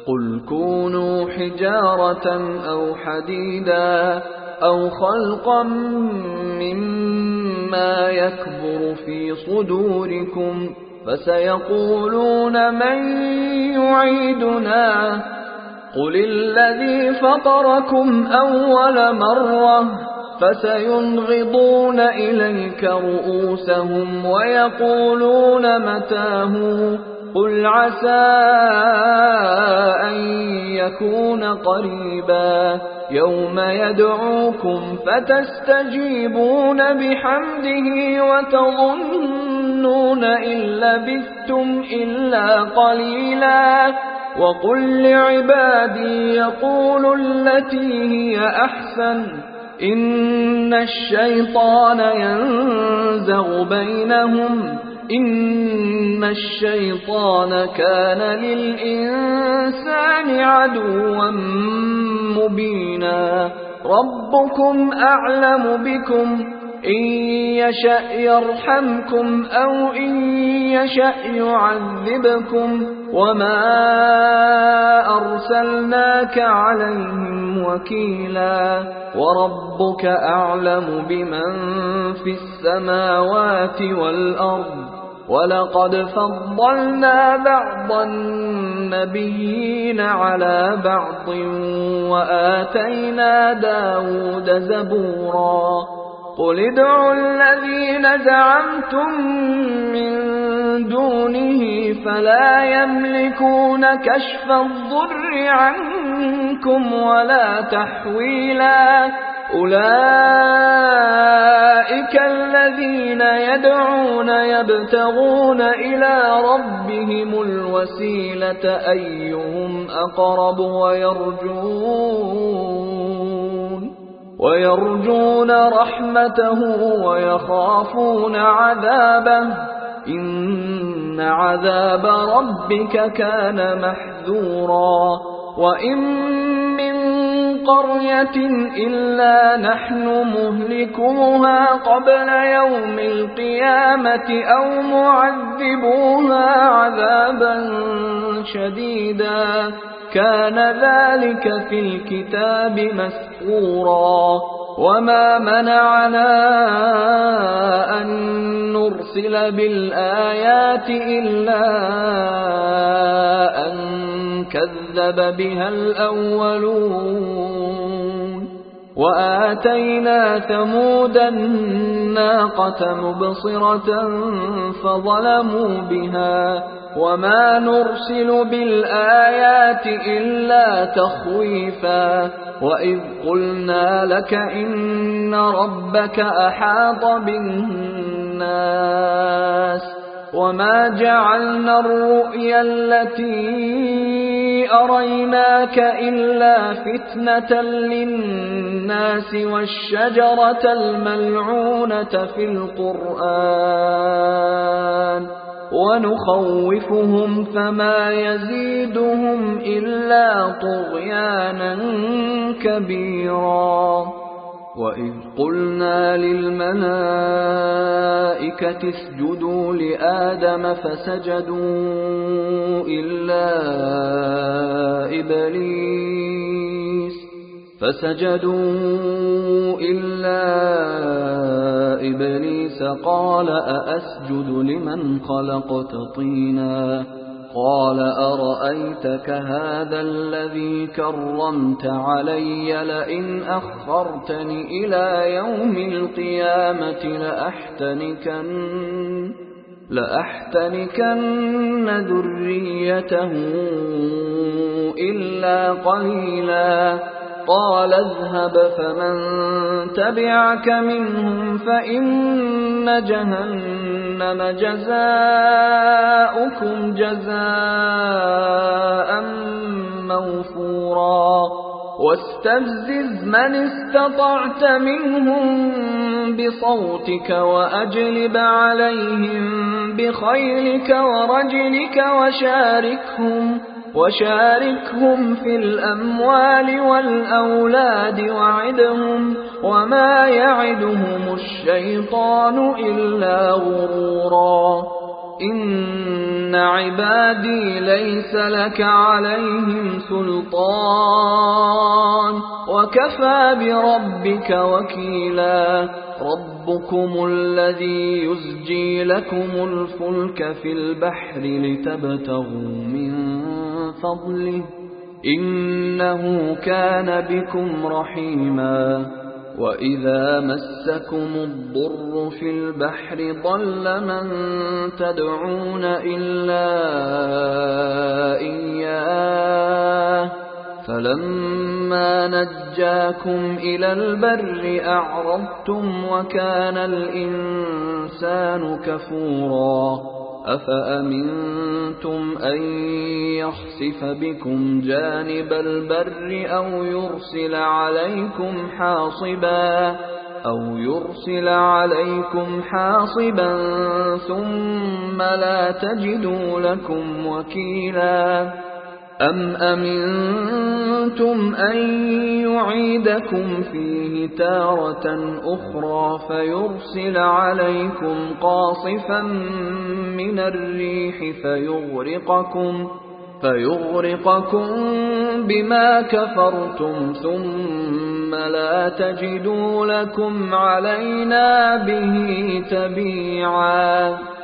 قل كونوا حجارة أو حديدا أو خلقا مما يكبر في صدوركم فسيقولون من يعيدنا قل الذي فطركم أول مرة فسينغضون إليك رؤوسهم ويقولون متاه قل عسى أن يكون قريبا يوم يدعوكم فتستجيبون بحمده وتظنون إن لبثتم إلا قليلا وقل لعبادي يقولوا التي هي أحسن إن الشيطان ينزغ بينهم إن الشيطان كان للإنسان عدوا مبينا ربكم أعلم بكم إن يشأ يرحمكم أو إن يشأ يعذبكم وما أرسلناك عليهم وكيلا وربك أعلم بمن في السماوات والأرض ولقد فضلنا بعض النبيين على بعض وآتينا داود زبورا قل ادعوا الذين زعمتم من دونه فلا يملكون كشف الضر عنكم ولا تحويلا أولئك الذين يدعون يبتغون إلى ربهم الوسيلة أيهم أقرب ويرجون رحمته ويخافون عذابه إن عذاب ربك كان محذورا وإن من قرية إلا نحن مهلكوها قبل يوم القيامة أو معذبوها عذابا شديدا كان ذلك في الكتاب مسطورا وما منعنا أن نرسل بالآيات إلا أن كذب بها الأولون وآتينا ثمود الناقة مبصرة فظلموا بها وما نرسل بالآيات إلا تخويفا وإذ قلنا لك إن ربك أحاط بالناس وما جعلنا الرؤيا التي أريناك إلا فتنة للناس والشجرة الملعونة في القرآن ونخوفهم فما يزيدهم إلا طغيانا كبيرا وإذ قلنا للملائكة اسجدوا لآدم فسجدوا إلا إبليس قال أأسجد لمن خلقت طينا قال أرأيتك هذا الذي كرمت علي لئن أخرتني إلى يوم القيامة لأحتنكن ذريته إلا قليلا قال اذهب فمن تبعك منهم فإن جهنم جزاؤكم جزاء موفورا واستفزز من استطعت منهم بصوتك وأجلب عليهم بخيلك ورجلك وشاركهم في الأموال والأولاد وعدهم وما يعدهم الشيطان إلا غرورا إن عبادي ليس لك عليهم سلطان وكفى بربك وكيلا ربكم الذي يزجي لكم الفلك في البحر لتبتغوا من فضله إنه كان بكم رحيما وإذا مسكم الضر في البحر ضل من تدعون إلا إياه فلما نجاكم إلى البر أعرضتم وكان الإنسان كفورا أفأمنتم أن يخسف بكم جانب البر أو يرسل عليكم حاصبا ثم لا تجدوا لكم وكيلا أم أمنتم أن يعيدكم فيه تارة أخرى فيرسل عليكم قاصفا من الريح فيغرقكم بما كفرتم ثم لا تجدوا لكم علينا به تبيعا